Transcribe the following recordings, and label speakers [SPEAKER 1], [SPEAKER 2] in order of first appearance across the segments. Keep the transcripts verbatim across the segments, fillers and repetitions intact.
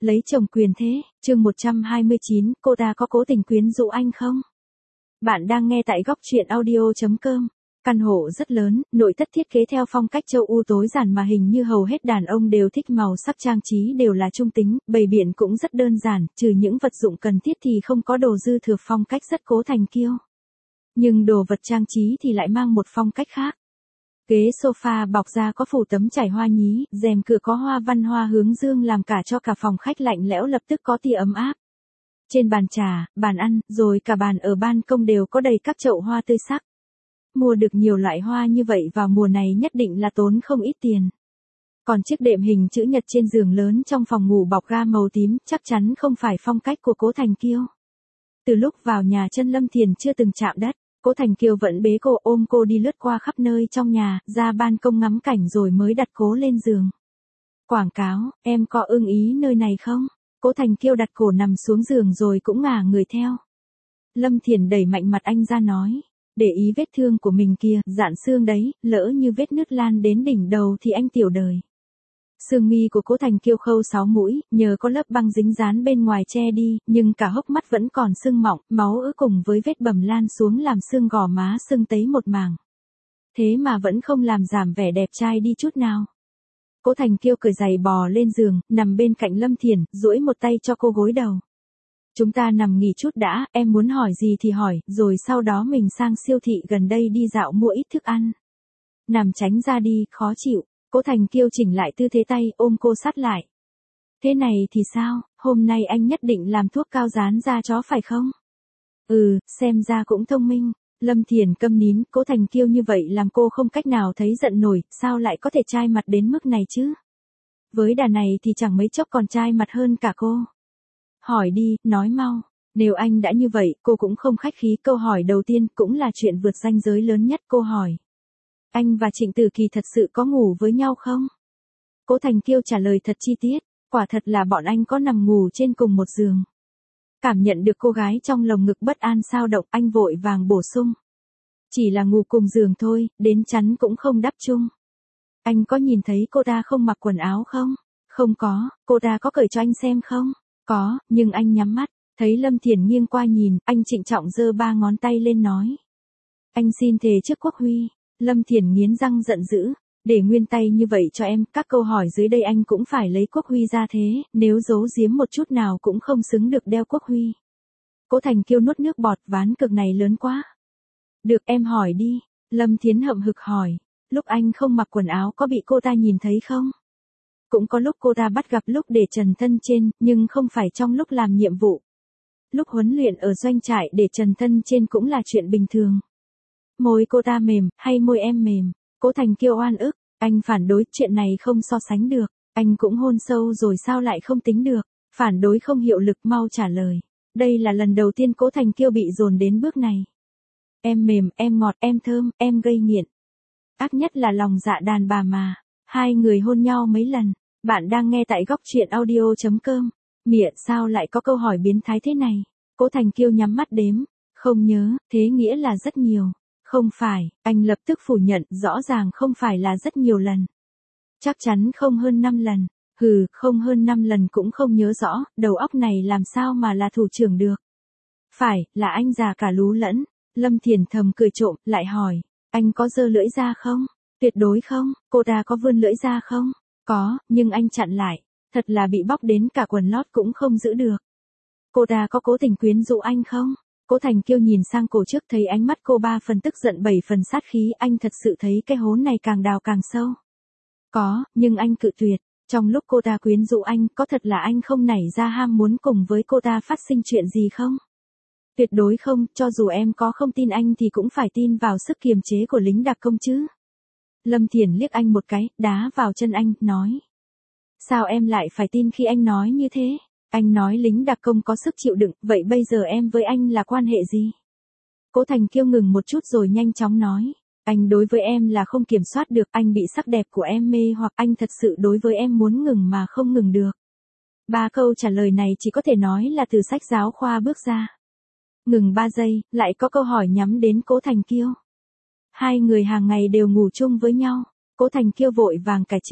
[SPEAKER 1] lấy chồng quyền thế, chương một trăm hai mươi chín, cô ta có cố tình quyến rũ anh không? Bạn đang nghe tại góc truyện audio chấm com. Căn hộ rất lớn, nội thất thiết kế theo phong cách châu Âu tối giản mà hình như hầu hết đàn ông đều thích, màu sắc trang trí đều là trung tính, bày biện cũng rất đơn giản, trừ những vật dụng cần thiết thì không có đồ dư thừa, phong cách rất Cố Thành Kiêu. Nhưng đồ vật trang trí thì lại mang một phong cách khác. Ghế sofa bọc da có phủ tấm trải hoa nhí, rèm cửa có hoa văn hoa hướng dương làm cả cho cả phòng khách lạnh lẽo lập tức có tia ấm áp. Trên bàn trà, bàn ăn, rồi cả bàn ở ban công đều có đầy các chậu hoa tươi sắc. Mua được nhiều loại hoa như vậy vào mùa này nhất định là tốn không ít tiền. Còn chiếc đệm hình chữ nhật trên giường lớn trong phòng ngủ bọc ga màu tím chắc chắn không phải phong cách của Cố Thành Kiêu. Từ lúc vào nhà chân Lâm Thiền chưa từng chạm đất, Cố Thành Kiêu vẫn bế cô, ôm cô đi lướt qua khắp nơi trong nhà, ra ban công ngắm cảnh rồi mới đặt cô lên giường. Quảng cáo, em có ưng ý nơi này không? Cố Thành Kiêu đặt cổ nằm xuống giường rồi cũng ngả người theo. Lâm Thiền đẩy mạnh mặt anh ra nói, để ý vết thương của mình kìa, dạn xương đấy, lỡ như vết nứt lan đến đỉnh đầu thì anh tiểu đời. Xương mi của Cố Thành Kiêu khâu sáu mũi, nhờ có lớp băng dính dán bên ngoài che đi, nhưng cả hốc mắt vẫn còn sưng mọng, máu ứ cùng với vết bầm lan xuống làm xương gò má sưng tấy một mảng. Thế mà vẫn không làm giảm vẻ đẹp trai đi chút nào. Cố Thành Kiêu cởi giày bò lên giường, nằm bên cạnh Lâm Thiền, duỗi một tay cho cô gối đầu. Chúng ta nằm nghỉ chút đã, em muốn hỏi gì thì hỏi, rồi sau đó mình sang siêu thị gần đây đi dạo mua ít thức ăn. Nằm tránh ra đi, khó chịu. Cố Thành Kiêu chỉnh lại tư thế, tay ôm cô sát lại. Thế này thì sao, hôm nay anh nhất định làm thuốc cao dán da chó phải không? Ừ, xem ra cũng thông minh. Lâm Thiền câm nín, Cố Thành Kiêu như vậy làm cô không cách nào thấy giận nổi, sao lại có thể chai mặt đến mức này chứ? Với đà này thì chẳng mấy chốc còn chai mặt hơn cả cô. Hỏi đi, nói mau. Nếu anh đã như vậy, cô cũng không khách khí. Câu hỏi đầu tiên cũng là chuyện vượt ranh giới lớn nhất, cô hỏi. Anh và Trịnh Tử Kỳ thật sự có ngủ với nhau không? Cố Thành Kiêu trả lời thật chi tiết, quả thật là bọn anh có nằm ngủ trên cùng một giường. Cảm nhận được cô gái trong lồng ngực bất an xao động, anh vội vàng bổ sung. Chỉ là ngủ cùng giường thôi, đến chăn cũng không đắp chung. Anh có nhìn thấy cô ta không mặc quần áo không? Không có, cô ta có cởi cho anh xem không? Có, nhưng anh nhắm mắt, thấy Lâm Thiền nghiêng qua nhìn, anh trịnh trọng giơ ba ngón tay lên nói. Anh xin thề trước Quốc Huy. Lâm Thiền nghiến răng giận dữ, để nguyên tay như vậy cho em, các câu hỏi dưới đây anh cũng phải lấy Quốc Huy ra thế, nếu giấu giếm một chút nào cũng không xứng được đeo Quốc Huy. Cố Thành Kiêu nuốt nước bọt, ván cược này lớn quá. Được, em hỏi đi. Lâm Thiến hậm hực hỏi, lúc anh không mặc quần áo có bị cô ta nhìn thấy không? Cũng có lúc cô ta bắt gặp lúc để trần thân trên, nhưng không phải trong lúc làm nhiệm vụ. Lúc huấn luyện ở doanh trại để trần thân trên cũng là chuyện bình thường. Môi cô ta mềm, hay môi em mềm? Cố Thành Kiêu oan ức, anh phản đối, chuyện này không so sánh được, anh cũng hôn sâu rồi sao lại không tính được, phản đối không hiệu lực, mau trả lời. Đây là lần đầu tiên Cố Thành Kiêu bị dồn đến bước này. Em mềm, em ngọt, em thơm, em gây nghiện. Ác nhất là lòng dạ đàn bà mà, hai người hôn nhau mấy lần, bạn đang nghe tại góc truyện audio chấm com. Mịa, sao lại có câu hỏi biến thái thế này? Cố Thành Kiêu nhắm mắt đếm, không nhớ, thế nghĩa là rất nhiều. Không phải, anh lập tức phủ nhận, rõ ràng không phải là rất nhiều lần. Chắc chắn không hơn năm lần. Hừ, không hơn năm lần cũng không nhớ rõ, đầu óc này làm sao mà là thủ trưởng được. Phải, là anh già cả lú lẫn. Lâm Thiền thầm cười trộm, lại hỏi, anh có giơ lưỡi ra không? Tuyệt đối không. Cô ta có vươn lưỡi ra không? Có, nhưng anh chặn lại. Thật là bị bóc đến cả quần lót cũng không giữ được. Cô ta có cố tình quyến rũ anh không? Cố Thành Kiêu nhìn sang cổ trước, thấy ánh mắt cô ba phần tức giận bảy phần sát khí, anh thật sự thấy cái hố này càng đào càng sâu. Có, nhưng anh cự tuyệt. Trong lúc cô ta quyến rũ anh, có thật là anh không nảy ra ham muốn cùng với cô ta phát sinh chuyện gì không? Tuyệt đối không, cho dù em có không tin anh thì cũng phải tin vào sức kiềm chế của lính đặc công chứ. Lâm Thiền liếc anh một cái, đá vào chân anh, nói. Sao em lại phải tin khi anh nói như thế? Anh nói lính đặc công có sức chịu đựng, vậy bây giờ em với anh là quan hệ gì? Cố Thành Kiêu ngừng một chút rồi nhanh chóng nói. Anh đối với em là không kiểm soát được, anh bị sắc đẹp của em mê hoặc anh thật sự đối với em muốn ngừng mà không ngừng được. Ba câu trả lời này chỉ có thể nói là từ sách giáo khoa bước ra. Ngừng ba giây, lại có câu hỏi nhắm đến Cố Thành Kiêu. Hai người hàng ngày đều ngủ chung với nhau. Cố Thành Kiêu vội vàng cải chính.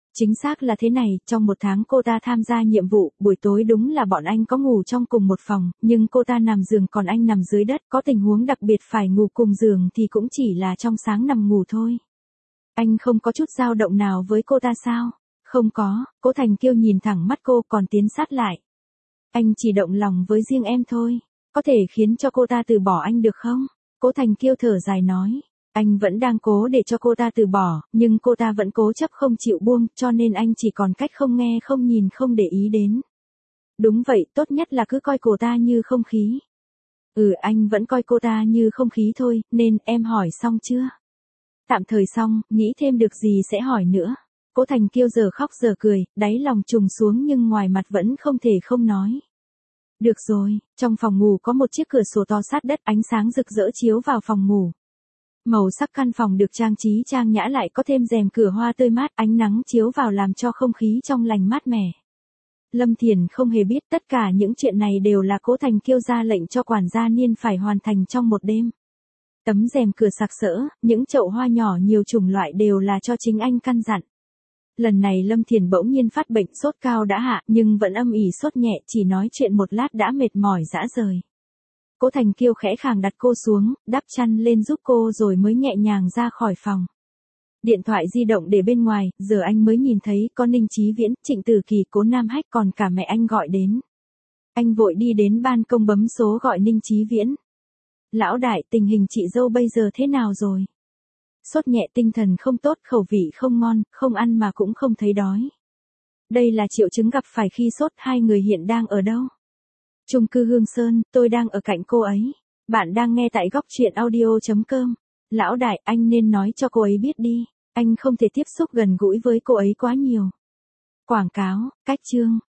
[SPEAKER 1] Chính xác là thế này, trong một tháng cô ta tham gia nhiệm vụ, buổi tối đúng là bọn anh có ngủ trong cùng một phòng, nhưng cô ta nằm giường còn anh nằm dưới đất, có tình huống đặc biệt phải ngủ cùng giường thì cũng chỉ là trong sáng nằm ngủ thôi. Anh không có chút dao động nào với cô ta sao? Không có, Cố Thành Kiêu nhìn thẳng mắt cô còn tiến sát lại. Anh chỉ động lòng với riêng em thôi, có thể khiến cho cô ta từ bỏ anh được không? Cố Thành Kiêu thở dài nói. Anh vẫn đang cố để cho cô ta từ bỏ, nhưng cô ta vẫn cố chấp không chịu buông, cho nên anh chỉ còn cách không nghe không nhìn không để ý đến. Đúng vậy, tốt nhất là cứ coi cô ta như không khí. Ừ, anh vẫn coi cô ta như không khí thôi, nên em hỏi xong chưa? Tạm thời xong, nghĩ thêm được gì sẽ hỏi nữa. Cố Thành Kiêu giờ khóc giờ cười, đáy lòng trùng xuống nhưng ngoài mặt vẫn không thể không nói. Được rồi, trong phòng ngủ có một chiếc cửa sổ to sát đất, ánh sáng rực rỡ chiếu vào phòng ngủ. Màu sắc căn phòng được trang trí trang nhã lại có thêm rèm cửa hoa tươi mát, ánh nắng chiếu vào làm cho không khí trong lành mát mẻ. Lâm Thiền không hề biết tất cả những chuyện này đều là Cố Thành Kiêu ra lệnh cho quản gia Niên phải hoàn thành trong một đêm. Tấm rèm cửa sặc sỡ, những chậu hoa nhỏ nhiều chủng loại đều là cho chính anh căn dặn. Lần này Lâm Thiền bỗng nhiên phát bệnh sốt cao đã hạ nhưng vẫn âm ỉ sốt nhẹ, chỉ nói chuyện một lát đã mệt mỏi rã rời. Cố Thành Kiêu khẽ khàng đặt cô xuống, đắp chăn lên giúp cô rồi mới nhẹ nhàng ra khỏi phòng. Điện thoại di động để bên ngoài, giờ anh mới nhìn thấy có Ninh Chí Viễn, Trịnh Tử Kỳ, Cố Nam Hách còn cả mẹ anh gọi đến. Anh vội đi đến ban công bấm số gọi Ninh Chí Viễn. Lão đại, tình hình chị dâu bây giờ thế nào rồi? Sốt nhẹ, tinh thần không tốt, khẩu vị không ngon, không ăn mà cũng không thấy đói. Đây là triệu chứng gặp phải khi sốt. Hai người hiện đang ở đâu? Chung cư Hương Sơn, tôi đang ở cạnh cô ấy. Bạn đang nghe tại góc truyện audio chấm com. Lão đại, anh nên nói cho cô ấy biết đi. Anh không thể tiếp xúc gần gũi với cô ấy quá nhiều. Quảng cáo, cách chương.